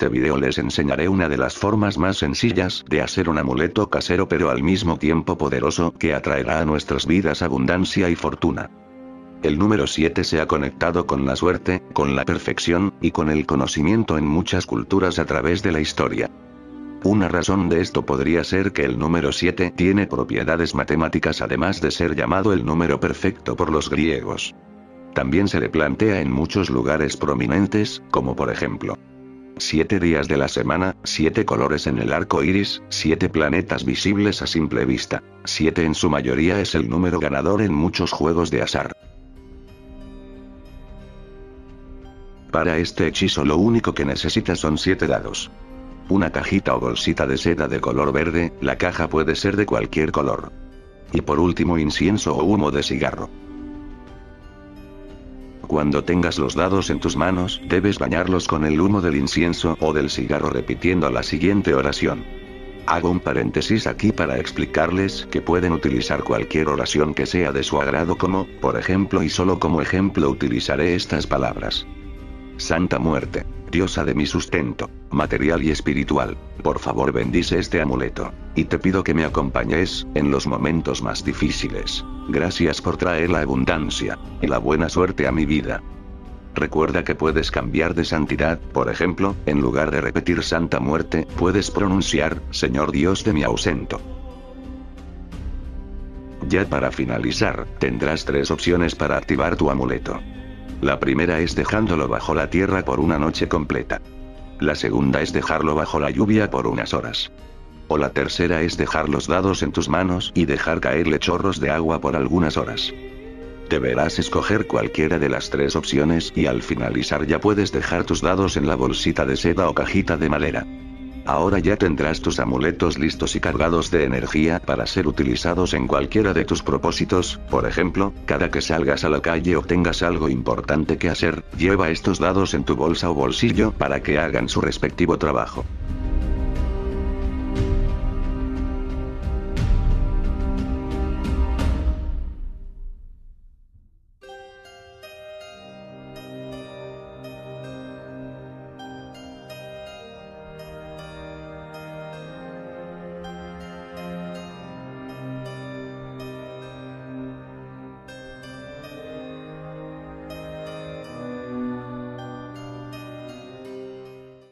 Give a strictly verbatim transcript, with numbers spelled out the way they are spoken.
este video les enseñaré una de las formas más sencillas de hacer un amuleto casero pero al mismo tiempo poderoso que atraerá a nuestras vidas abundancia y fortuna. El número siete se ha conectado con la suerte, con la perfección, y con el conocimiento en muchas culturas a través de la historia. Una razón de esto podría ser que el número siete tiene propiedades matemáticas además de ser llamado el número perfecto por los griegos. También se le plantea en muchos lugares prominentes, como por ejemplo, siete días de la semana, siete colores en el arco iris, siete planetas visibles a simple vista. siete en su mayoría es el número ganador en muchos juegos de azar. Para este hechizo lo único que necesitas son siete dados. Una cajita o bolsita de seda de color verde, la caja puede ser de cualquier color. Y por último incienso o humo de cigarro. Cuando tengas los dados en tus manos, debes bañarlos con el humo del incienso o del cigarro repitiendo la siguiente oración. Hago un paréntesis aquí para explicarles que pueden utilizar cualquier oración que sea de su agrado como, por ejemplo y solo como ejemplo utilizaré estas palabras. Santa Muerte, diosa de mi sustento, material y espiritual, por favor bendice este amuleto, y te pido que me acompañes, en los momentos más difíciles. Gracias por traer la abundancia, y la buena suerte a mi vida. Recuerda que puedes cambiar de santidad, por ejemplo, en lugar de repetir Santa Muerte, puedes pronunciar, Señor Dios de mi ausento. Ya para finalizar, tendrás tres opciones para activar tu amuleto. La primera es dejándolo bajo la tierra por una noche completa. La segunda es dejarlo bajo la lluvia por unas horas. O la tercera es dejar los dados en tus manos y dejar caerle chorros de agua por algunas horas. Deberás escoger cualquiera de las tres opciones y al finalizar ya puedes dejar tus dados en la bolsita de seda o cajita de madera. Ahora ya tendrás tus amuletos listos y cargados de energía para ser utilizados en cualquiera de tus propósitos. Por ejemplo, cada que salgas a la calle o tengas algo importante que hacer, lleva estos dados en tu bolsa o bolsillo para que hagan su respectivo trabajo.